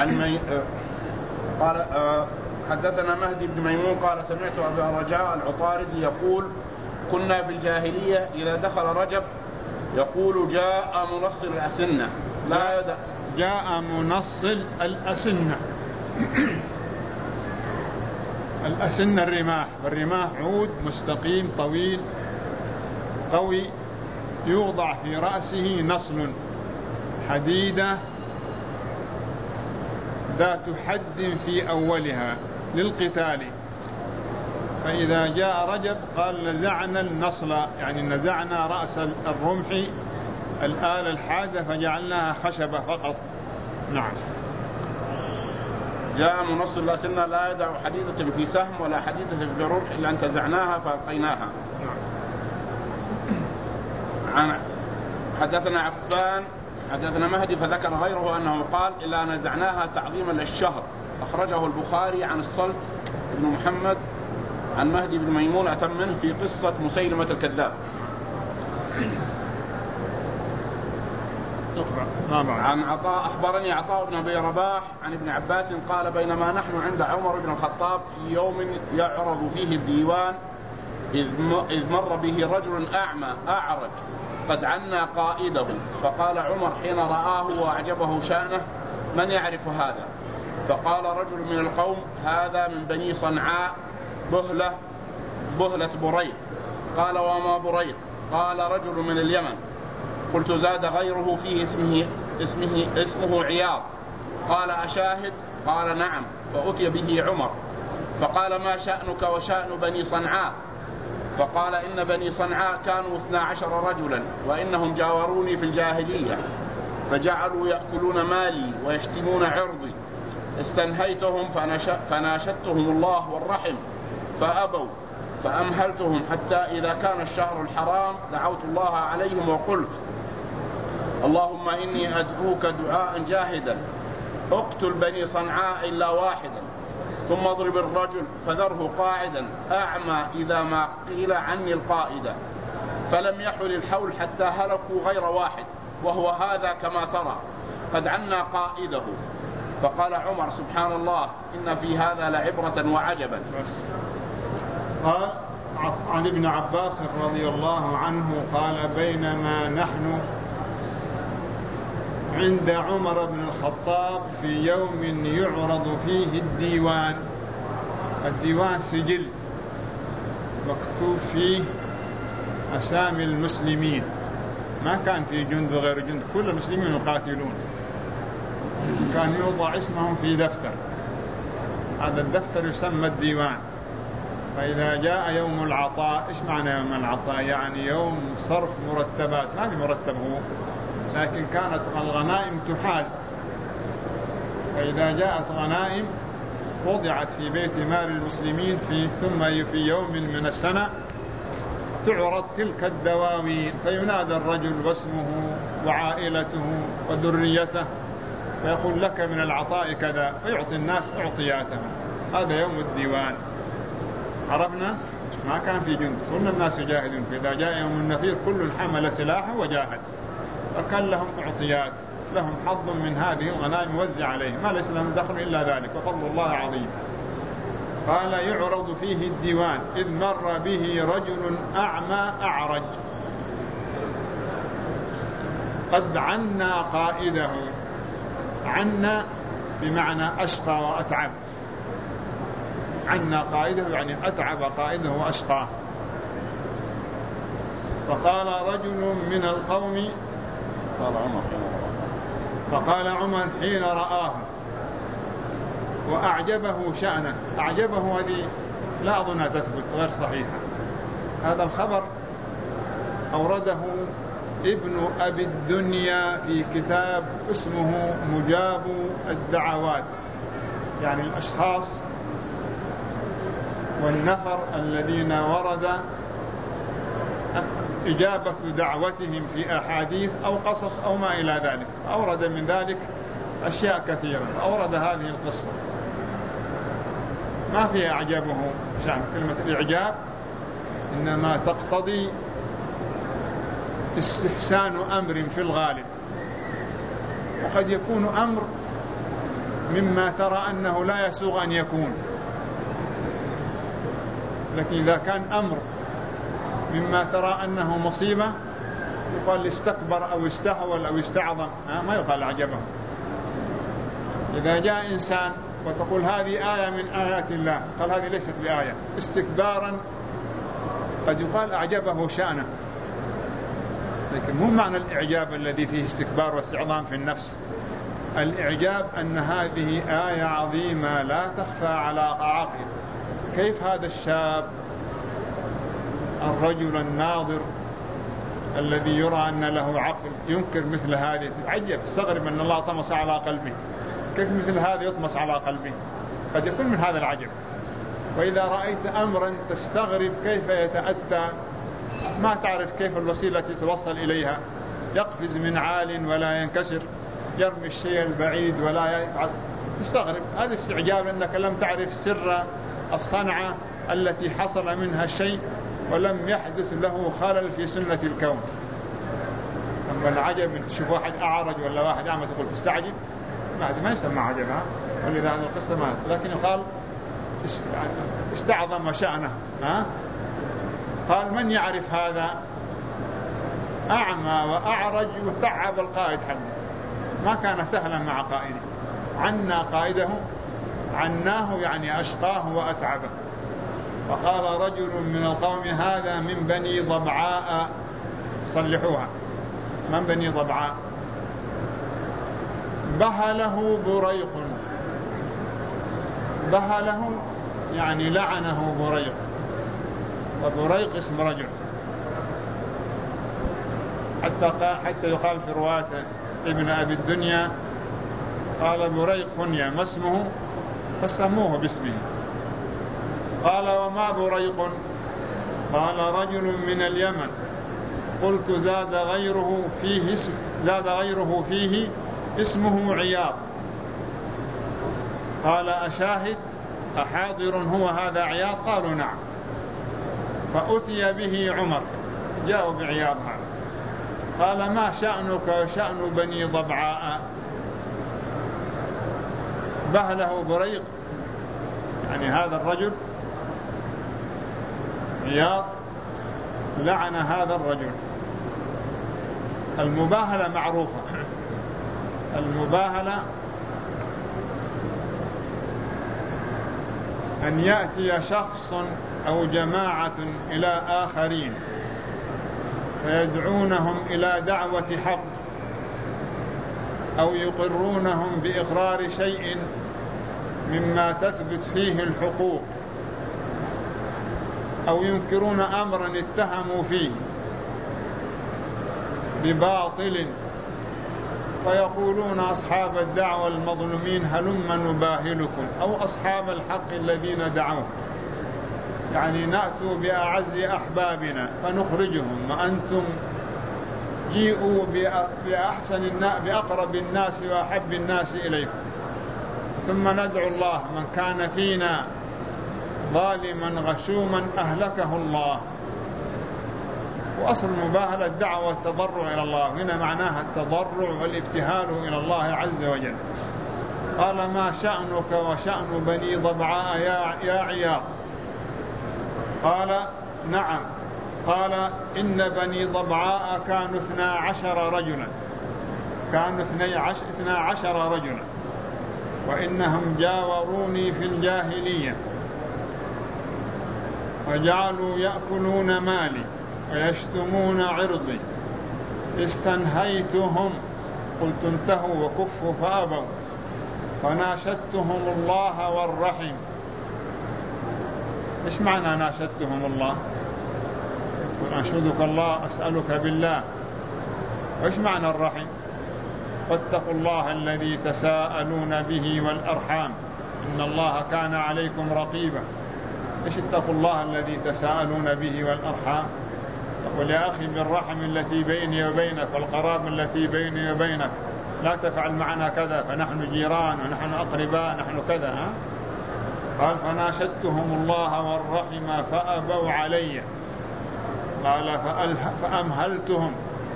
قال حدثنا مهدي بن ميمون قال سمعت أبا رجاء العطاردي يقول كنا في الجاهلية إذا دخل رجب يقول جاء منصل الأسنة لا يدع جاء منصل الأسنة. الأسنة الرماح، والرماح عود مستقيم طويل قوي يوضع في رأسه نصل حديدة ذات حد في أولها للقتال، فإذا جاء رجب قال نزعنا النصل، يعني نزعنا رأس الرمح الآلة الحادة فجعلناها خشبة فقط. نعم. جاء منصل الأسنة لا يدع حديدة في سهم ولا حديدة في رمح إلا أن تزعناها فألقيناها. حدثنا عفان حدثنا مهدي فذكر غيره أنه قال إلا نزعناها تعظيما للشهر. أخرجه البخاري عن الصلت بن محمد عن مهدي بن ميمون أتم منه في قصة مسيلمة الكذاب. عن عطاء أخبرني عطاء بن أبي رباح عن ابن عباس قال بينما نحن عند عمر بن الخطاب في يوم يعرض فيه الديوان إذ مر به رجل أعمى أعرج قد عنا قائده، فقال عمر حين رآه وأعجبه شأنه من يعرف هذا؟ فقال رجل من القوم هذا من بني صنعاء بهلة بريد. قال وما بريد؟ قال رجل من اليمن. قلت زاد غيره فيه اسمه عياض. قال أشاهد؟ قال نعم. فأتي به عمر فقال ما شأنك وشأن بني صنعاء؟ فقال إن بني صنعاء كانوا 12 رجلا وإنهم جاوروني في الجاهلية فجعلوا يأكلون مالي ويشتمون عرضي، استنهيتهم فناشدتهم الله والرحم فأبوا، فأمهلتهم حتى إذا كان الشهر الحرام دعوت الله عليهم وقلت اللهم إني أدعوك دعاء جاهدا اقتل بني صنعاء إلا واحدا، ثم اضرب الرجل فذره قاعدا أعمى إذا ما قيل عني القائدة، فلم يحل الحول حتى هلكوا غير واحد وهو هذا كما ترى قد عنا قائده. فقال عمر سبحان الله إن في هذا لعبرة وعجبا. قال عن ابن عباس رضي الله عنه قال بينما نحن عند عمر بن الخطاب في يوم يعرض فيه الديوان سجل مكتوب فيه أسامي المسلمين، ما كان في جند غير جند، كل المسلمين يقاتلون، كان يوضع اسمهم في دفتر، هذا الدفتر يسمى الديوان. فإذا جاء يوم العطاء، إيش معنى يوم العطاء؟ يعني يوم صرف مرتبات، ما في مرتب هو، لكن كانت الغنائم تحاز، فإذا جاءت غنائم وضعت في بيت مال المسلمين ثم في يوم من السنة تعرض تلك الدواوين، فينادى الرجل واسمه وعائلته وذريته فيقول لك من العطاء كذا، فيعطي الناس أعطياتهم. هذا يوم الديوان. عرفنا؟ ما كان في جند، كل الناس يجاهدون، فإذا جاء يوم النفير كل حمل سلاحه وجاهد، فكان لهم أعطيات، لهم حظ من هذه الغنائم موزع عليهم، ما ليس لهم دخل إلا ذلك، وفضل الله عظيم. قال يعرض فيه الديوان إذ مر به رجل أعمى أعرج قد عنا قائده، عنا بمعنى أشقى وأتعب، عنا قائده يعني أتعب قائده وأشقاه. فقال رجل من القوم فقال عمر حين رآه وأعجبه شأنه، أعجبه هذه لا أظنها تثبت، غير صحيحة. هذا الخبر أورده ابن أبي الدنيا في كتاب اسمه مجاب الدعوات، يعني الأشخاص والنفر الذين ورد إجابة دعوتهم في أحاديث أو قصص أو ما إلى ذلك، أورد من ذلك أشياء كثيرة، أورد هذه القصة ما فيها أعجبه شأن. كلمة الإعجاب إنما تقتضي استحسان أمر في الغالب، وقد يكون أمر مما ترى أنه لا يسوغ أن يكون. لكن إذا كان أمر مما ترى أنه مصيبة يقال استكبر أو استهول أو استعظم، ما يقال أعجبه. إذا جاء إنسان وتقول هذه آية من آيات الله، قال هذه ليست بآية، استكبارا قد يقال أعجبه شأنه، لكن مو معنى الإعجاب الذي فيه استكبار واستعظام في النفس. الإعجاب أن هذه آية عظيمة لا تخفى على عاقل. كيف هذا الشاب الرجل الناظر الذي يرى أن له عقل ينكر مثل هذه؟ تتعجب، تستغرب أن الله طمس على قلبه، كيف مثل هذا يطمس على قلبه؟ قد يكون من هذا العجب. وإذا رأيت أمرا تستغرب كيف يتأتى، ما تعرف كيف الوسيلة توصل إليها، يقفز من عال ولا ينكسر، يرمي الشيء البعيد ولا يفعل، تستغرب. هذا استعجاب أنك لم تعرف سر الصنعة التي حصل منها الشيء ولم يحدث له خلل في سنة الكون. أما العجب أن تشوف واحد أعرج ولا واحد أعمى تقول تستعجب، ما يسمى عجبها، ولذا هذه القصة ما، لكن يقال استعظم شأنه. قال من يعرف هذا؟ أعمى وأعرج وتعب القائد حقه، ما كان سهلا مع قائده. عنا قائده، عناه يعني أشقاه وأتعبه. فقال رجل من القوم هذا من بني ضبعاء، صلحوها، من بني ضبعاء. بهله بريق، بهله يعني لعنه بريق، وبريق اسم رجل، حتى يقال في رواة ابن أبي الدنيا قال بريق كنيا ما اسمه فسموه باسمه. قال وما بريق؟ قال رجل من اليمن. قلت زاد غيره فيه اسمه عياض. قال أشاهد أحاضر هو هذا عياض؟ قالوا نعم. فأتي به عمر، جاءوا بعياض هذا. قال ما شأنك وشأن بني ضبعاء؟ بهله بريق، يعني هذا الرجل عياض لعن هذا الرجل. المباهلة معروفة، المباهلة أن يأتي شخص أو جماعة إلى آخرين فيدعونهم إلى دعوة حق، أو يقرونهم بإقرار شيء مما تثبت فيه الحقوق، أو ينكرون أمرا اتهموا فيه بباطل، فيقولون أصحاب الدعوة المظلومين هلم نباهلكم، أو أصحاب الحق الذين دعوه، يعني نأتوا بأعز أحبابنا فنخرجهم، وأنتم جيئوا بأقرب الناس وأحب الناس إليكم، ثم ندعو الله من كان فينا ظالما غشوما أهلكه الله. وأصل المباهلة الدعوة والتضرع إلى الله، هنا معناها التضرع والابتهال إلى الله عز وجل. قال ما شأنك وشأن بني ضبعاء يا عياض؟ قال نعم. قال إن بني ضبعاء كانوا 12 رجلا، كانوا 12 رجلا، وإنهم جاوروني في الجاهلية وجعلوا يأكلون مالي ويشتمون عرضي، استنهيتهم، قلت انتهوا وكفوا فأبوا، فناشدتهم الله والرحم. إيش معنى ناشدتهم الله؟ أنشدك الله، أسألك بالله. وإيش معنى الرحم؟ واتقوا الله الذي تساءلون به والأرحام إن الله كان عليكم رقيبا. إيش اتقوا الله الذي تساءلون به والأرحام؟ تقول يا أخي بالرحم التي بيني وبينك والقرابة التي بيني وبينك لا تفعل معنا كذا، فنحن جيران ونحن أقرباء نحن كذا. قال فناشدتهم الله والرحم فأبوا علي. قال فأمهلتهم،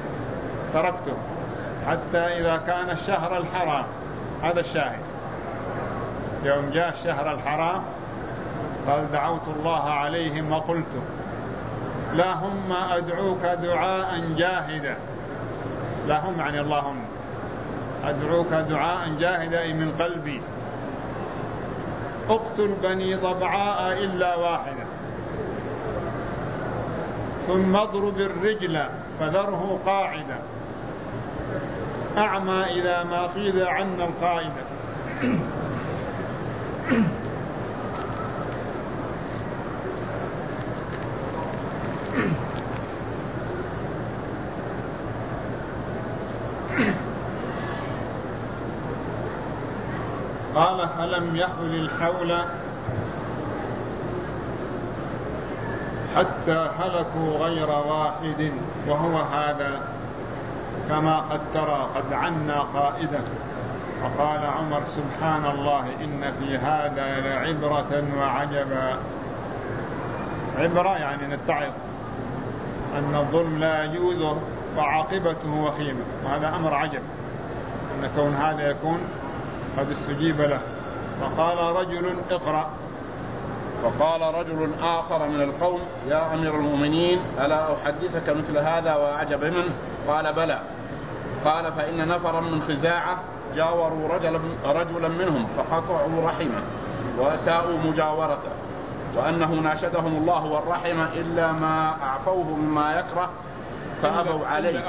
تركتهم حتى إذا كان الشهر الحرام، هذا الشاهد، يوم جاء الشهر الحرام قال دعوت الله عليهم وقلت اللهم أدعوك دعاء جاهدا، اللهم يعني اللهم أدعوك دعاء جاهدا من قلبي، اقتل بني ضبعاء إلا واحدة، ثم اضرب الرجل فذره قاعدا، أعمى إذا ما قيل عنا القائدة. قال فلم يحل الحول حتى هلكوا غير واحد، وهو هذا كما قد ترى قد عنا قائدا. وقال عمر سبحان الله إن في هذا لعبرة وعجبا. عبرة يعني نتعظ أن الظلم لا يجوز وعاقبته وخيمة، وهذا أمر عجب أن كون هذا يكون قد استجيب له. وقال رجل اقرأ. وقال رجل آخر من القوم يا أمير المؤمنين ألا أحدثك مثل هذا وأعجب منه؟ قال بلى. قال فإن نفرا من خزاعة جاوروا رجلا منهم فقطعوا رحمه وأساءوا مجاورته، وأنه ناشدهم الله والرحم إلا ما أعفوه مما يكره فأبوا عليه،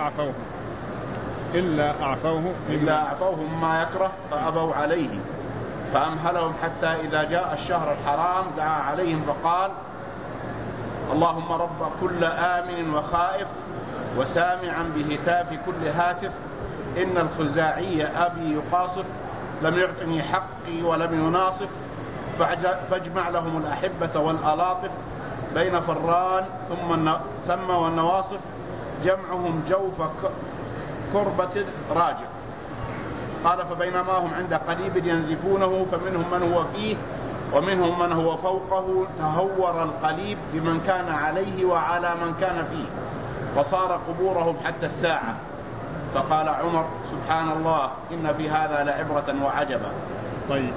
إلا أعفوه مما يكره فأبوا عليه، فأمهلهم حتى إذا جاء الشهر الحرام دعا عليهم فقال اللهم رب كل آمن وخائف وسامعا بهتاف كل هاتف، إن الخزاعي أبي يقاصف لم يعطني حقي ولم يناصف، فاجمع لهم الأحبة والألاطف بين فران ثم والنواصف، جمعهم جوف كربة راجف. قال فبينما هم عند قليب ينزفونه فمنهم من هو فيه ومنهم من هو فوقه، تهور القليب بمن كان عليه وعلى من كان فيه، وصار قبورهم حتى الساعة. فقال عمر سبحان الله إن في هذا لعبرة وعجبا. طيب،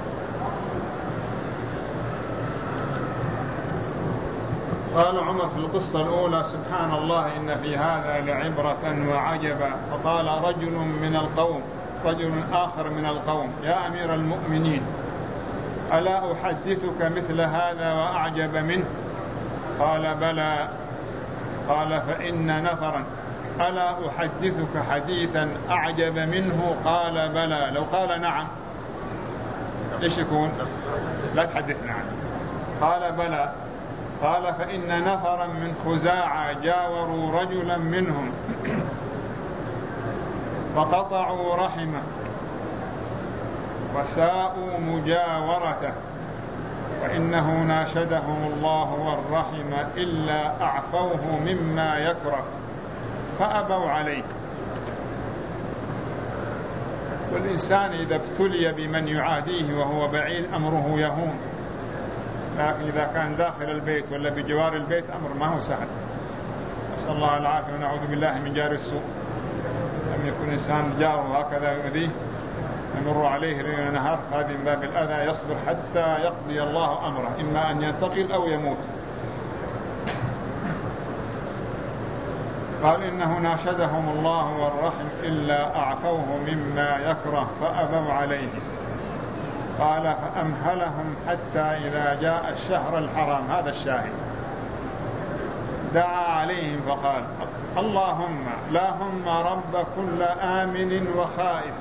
قال عمر في القصة الأولى سبحان الله إن في هذا لعبرة وعجبا. فقال رجل آخر من القوم يا أمير المؤمنين ألا أحدثك مثل هذا وأعجب منه؟ قال بلى. قال فإن نفرا ألا أحدثك حديثا أعجب منه؟ قال بلى. لو قال نعم إيش يكون؟ لا تحدثنا عنه. قال بلى. قال فإن نفرا من خزاعة جاوروا رجلا منهم فقطعوا رحمه وساءوا مجاورته، وإنه ناشدهم الله والرحم إلا أعفوه مما يكره فأبوا عليه. والإنسان إذا ابتلي بمن يعاديه وهو بعيد أمره يهون، لكن إذا كان داخل البيت ولا بجوار البيت أمر ما هو سهل. نسأل الله العافية ونعوذ بالله من جار السوء. لم يكن إنسان جاره هكذا يؤذيه يمر عليه ليل نهار، هذه من باب الأذى، يصبر حتى يقضي الله أمره، إما أن ينتقل أو يموت. قال إنه ناشدهم الله والرحم إلا أعفوه مما يكره فأبوا عليه. قال فأمهلهم حتى إذا جاء الشهر الحرام، هذا الشاهد، دعا عليهم فقال اللهم رب كل آمن وخائف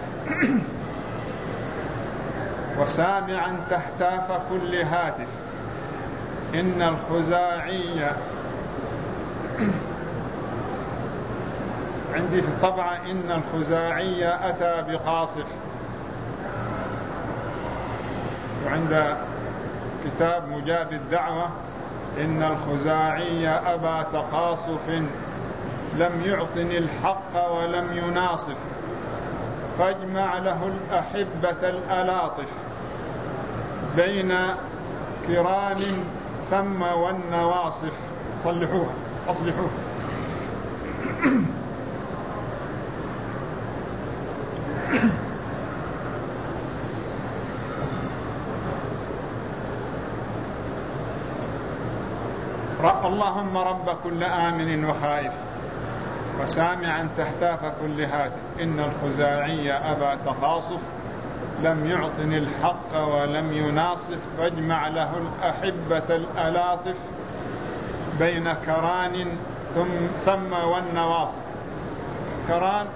وسامعا تهتاف كل هاتف، إن الخزاعي عندي في الطبعة إن الخزاعي أتى بقاصف، وعند كتاب مجاب الدعوة إن الخزاعي أبا تقاصف لم يعطني الحق ولم يناصف، فاجمع له الأحبة الألاطف بين كرام ثم والنواصف. صلحوها أصلحوها. اللهم رب كل آمن وخائف وسامعا تهتاف كل هاتف إن الخزاعي أبى تقاصف لم يعطني الحق ولم يناصف واجمع له الأحبة الألاطف بين كران ثم والنواصف. كران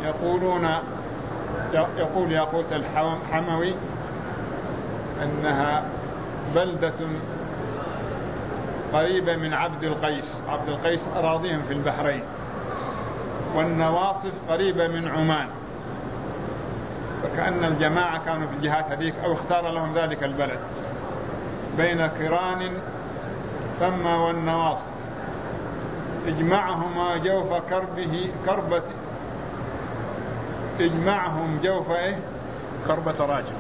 يقول ياقوت الحموي أنها بلدة قريبة من عبد القيس أراضيهم في البحرين، والنواصف قريبة من عمان، فكأن الجماعة كانوا في الجهات هذيك أو اختار لهم ذلك البلد. بين كران ثم والنواصف اجمعهما جوف كربة اجمعهم جوف كربة راجف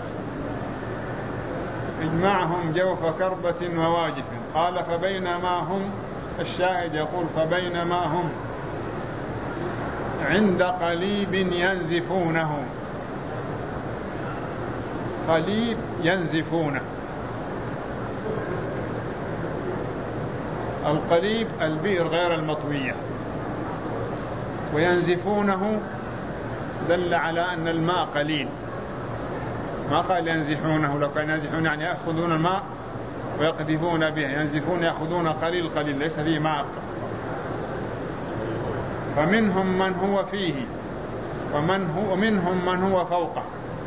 اجمعهم جوف كربة وواجف. قال فبينما هم، الشاهد يقول فبينما هم عند قليب ينزفونه. قليب ينزفونه، القليب البئر غير المطوية، وينزفونه دل على أن الماء قليل، ما قال ينزحونه، لو كان ينزحون يعني يأخذون الماء ويقذفون به، ينزفون يأخذون قليل قليل ليس فيه ماء. فمنهم من هو فيه ومنهم من هو فوقه.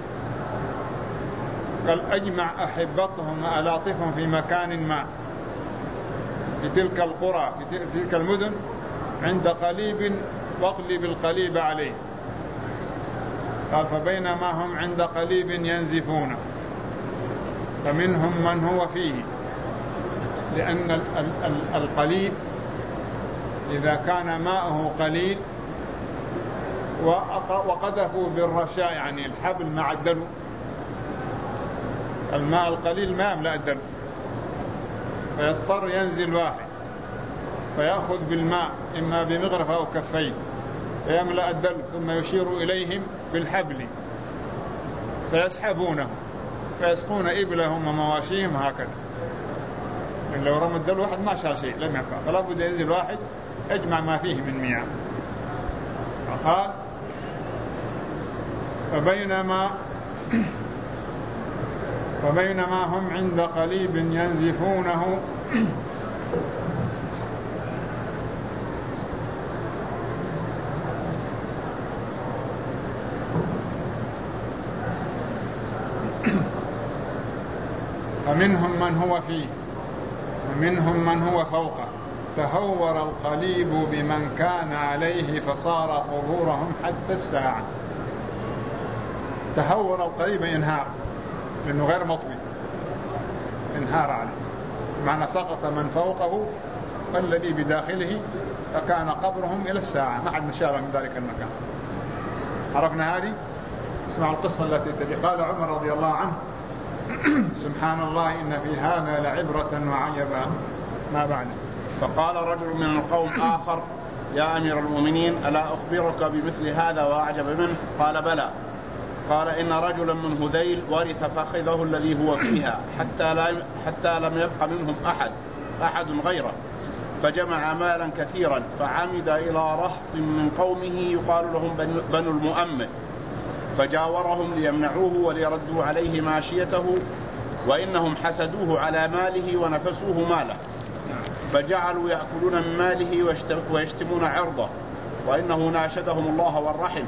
قال أجمع أحبتهم ألاطفهم في مكان ما، في تلك القرى في تلك المدن عند قليب واقلب القليب عليه. قال فبينما هم عند قليب ينزفون فمنهم من هو فيه، لأن القليب إذا كان ماءه قليل وقذفوا بالرشاء يعني الحبل مع الدلو، الماء القليل ما يملأ الدلو، فيضطر ينزل واحد فيأخذ بالماء إما بمغرف أو كفين فيملأ الدلو، ثم يشير إليهم بالحبل فيسحبونه فيسقون إبلهم ومواشيهم هكذا. لو رمى الدلو واحد ما شاء شيء لم ينفع، فلا بد ينزل واحد اجمع ما فيه من مياه. فقال فبينما هم عند قليب ينزفونه فمنهم من هو فيه ومنهم من هو فوقه. تهور القليب بمن كان عليه فصار قبورهم حتى الساعة. تهور القليب ينهار لأنه غير مطوي، انهار عليه، بمعنى سقط من فوقه والذي بداخله فكان قبرهم إلى الساعة، ما حد نشار من ذلك المكان. عرفنا هذه؟ اسمعوا القصة التي تلي. قال عمر رضي الله عنه سبحان الله إن في هذا لعبرة وعجبا ما بعد. فقال رجل من القوم آخر يا أمير المؤمنين ألا أخبرك بمثل هذا وأعجب منه؟ قال بلى. قال إن رجلا من هذيل ورث فخذه الذي هو فيها حتى لم يبق منهم أحد غيره، فجمع مالا كثيرا فعمد إلى رهط من قومه يقال لهم بنو المؤمل، فجاورهم ليمنعوه وليردوا عليه ماشيته، وإنهم حسدوه على ماله ونفسوه ماله، فجعلوا يأكلون من ماله ويشتمون عرضه، وإنه ناشدهم الله والرحم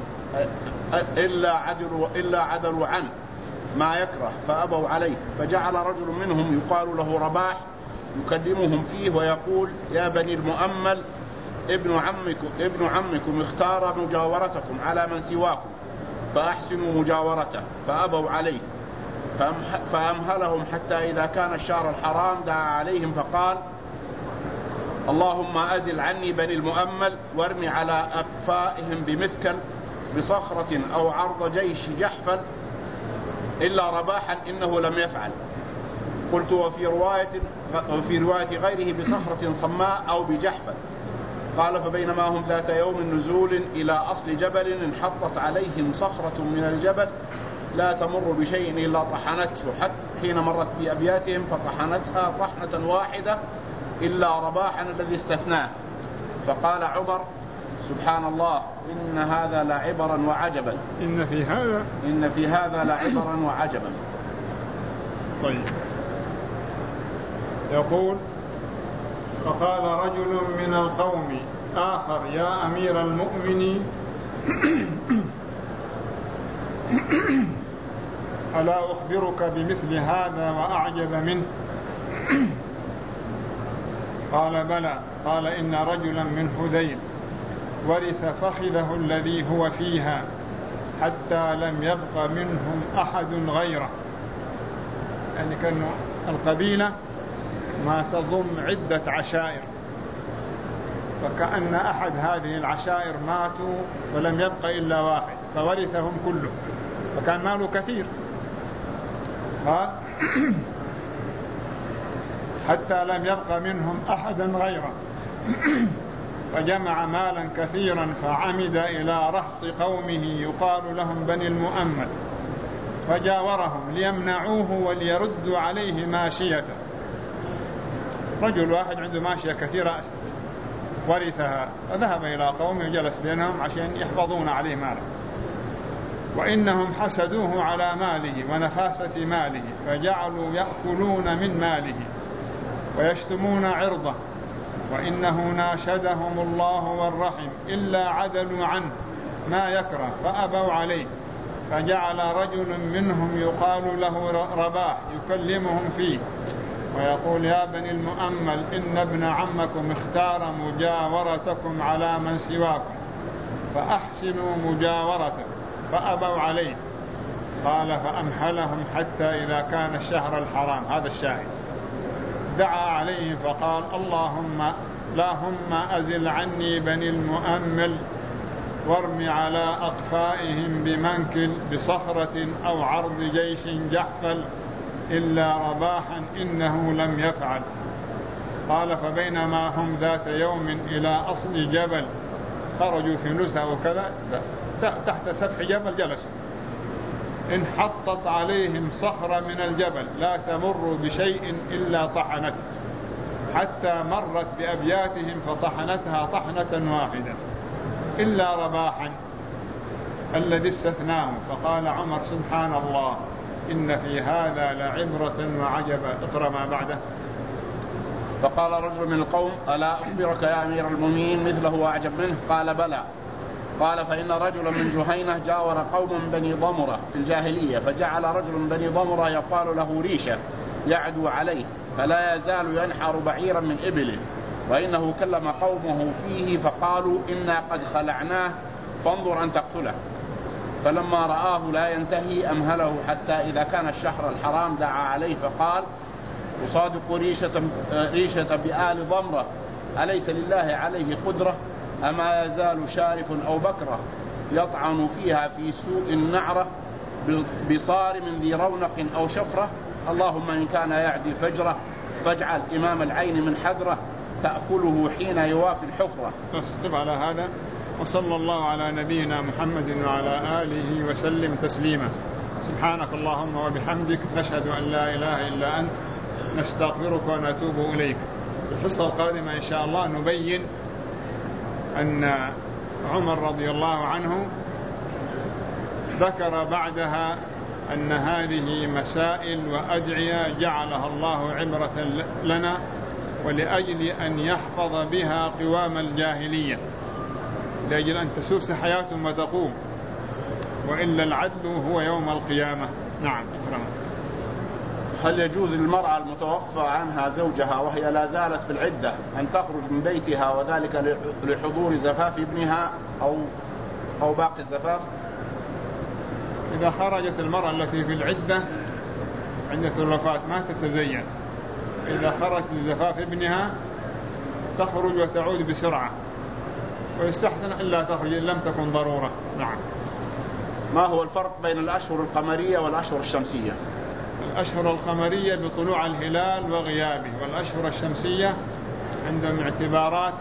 إلا عدلوا عنه ما يكره فأبوا عليه. فجعل رجل منهم يقال له رباح يكلمهم فيه ويقول يا بني المؤمل ابن عمكم اختار مجاورتكم على من سواكم فأحسنوا مجاورته، فأبوا عليه. فأمهلهم حتى إذا كان الشهر الحرام دعا عليهم فقال اللهم أزل عني بني المؤمل وارمي على أكفائهم بمثكل بصخرة أو عرض جيش جحفل إلا رباحا إنه لم يفعل. قلت وفي رواية غيره بصخرة صماء أو بجحفل. قال فبينما هم ذات يوم نزول إلى أصل جبل انحطت عليهم صخرة من الجبل لا تمر بشيء إلا طحنته، حتى حين مرت بأبياتهم فطحنتها طحنة واحدة إلا رباحا الذي استثناه. فقال عمر: سبحان الله، إن هذا لعبرا وعجبا. إن في هذا لعبرا وعجبا. طيب، يقول: فقال رجل من القوم آخر: يا أمير المؤمنين، ألا أخبرك بمثل هذا وأعجب منه؟ قال: بلى. قال: إن رجلا من هذيل ورث فخذه الذي هو فيها حتى لم يبق منهم أحد غيره. يعني كان القبيلة ما تضم عدة عشائر، فكأن أحد هذه العشائر ماتوا ولم يبق إلا واحد فورثهم كله، فكان ماله كثير. قال: حتى لم يبق منهم أحدا غيره، فجمع مالا كثيرا فعمد إلى رهط قومه يقال لهم بني المؤمل، فجاورهم ليمنعوه وليردوا عليه ماشيته. رجل واحد عنده ماشية كثيرة ورثها، فذهب إلى قومه وجلس بينهم عشان يحفظون عليه ماله، وإنهم حسدوه على ماله ونفاسة ماله، فجعلوا يأكلون من ماله ويشتمون عرضه، وإنه ناشدهم الله والرحم إلا عدلوا عنه ما يكره فأبوا عليه. فجعل رجل منهم يقال له رباح يكلمهم فيه ويقول: يا بني المؤمل، إن ابن عمكم اختار مجاورتكم على من سواكم، فأحسنوا مجاورته. فأبوا عليه. قال: فأمهلهم حتى إذا كان الشهر الحرام، هذا الشاهد، دعا عليهم فقال: اللهم أزل عني بني المؤمل، وارم على أقفائهم بمنكل بصخرة أو عرض جيش جحفل، إلا رباحا إنه لم يفعل. قال: فبينما هم ذات يوم إلى أصل جبل، خرجوا في نزهة وكذا تحت سفح جبل جلسوا، انحطت عليهم صخرة من الجبل لا تمر بشيء إلا طحنته، حتى مرت بأبياتهم فطحنتها طحنة واحدة إلا رباحا الذي استثناه. فقال عمر: سبحان الله، إن في هذا لعبرة وعجبا. اقرأ ما بعده. فقال رجل من القوم: ألا أخبرك يا أمير المؤمنين مثله وأعجب منه؟ قال: بلى. قال: فإن رجلا من جهينة جاور قوم بني ضمرة في الجاهلية، فجعل رجل من بني ضمرة يقال له ريشة يعدو عليه، فلا يزال ينحر بعيرا من إبله، وإنه كلم قومه فيه فقالوا: إنا قد خلعناه فانظر أن تقتله. فلما رآه لا ينتهي أمهله حتى إذا كان الشهر الحرام دعا عليه فقال: أصادق ريشة بآل ضمرة، أليس لله عليه قدرة؟ أما يزال شارف أو بكرة يطعن فيها في سوء النعرة بصارم ذي رونق أو شفرة؟ اللهم إن كان يعدي فجرة فاجعل إمام العين من حدرة تأكله حين يوافي الحفرة. نصطب على هذا، وصلى الله على نبينا محمد وعلى آله وسلم تسليما. سبحانك اللهم وبحمدك، نشهد أن لا إله إلا أنت، نستغفرك ونتوب إليك. في الحصة القادمة إن شاء الله نبين أن عمر رضي الله عنه ذكر بعدها أن هذه مسائل وأدعية جعلها الله عبرة لنا، ولأجل أن يحفظ بها قوام الجاهلية، لأجل أن تسوس حياتهم وتقوم، وإلا العدل هو يوم القيامة. نعم. أكرم. هل يجوز للمرأة المتوفى عنها زوجها وهي لا زالت في العدة أن تخرج من بيتها، وذلك لحضور زفاف ابنها أو باقي الزفاف؟ إذا خرجت المرأة التي في العدة عند الوفاة ما تتزين، إذا خرجت لزفاف ابنها تخرج وتعود بسرعة، ويستحسن إلا تخرج إن لم تكن ضرورة. نعم. ما هو الفرق بين الأشهر القمرية والأشهر الشمسية؟ الأشهر القمرية بطلوع الهلال وغيابه، والأشهر الشمسية عندهم اعتبارات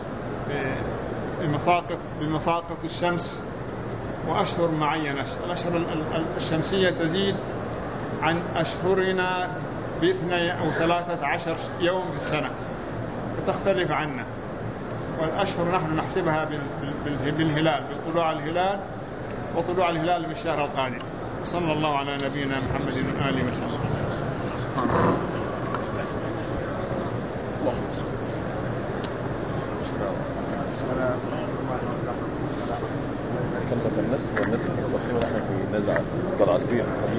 بمساقط الشمس وأشهر معينة. الأشهر الشمسية تزيد عن أشهرنا ب2 أو 13 يوم في السنة، وتختلف عنا. والأشهر نحن نحسبها بالهلال، بطلوع الهلال وطلوع الهلال من الشهر القادم. صلى الله على نبينا محمد وآله وسلم. كلمة النسخ والنسخ ونحن في نزعة طلعت فيها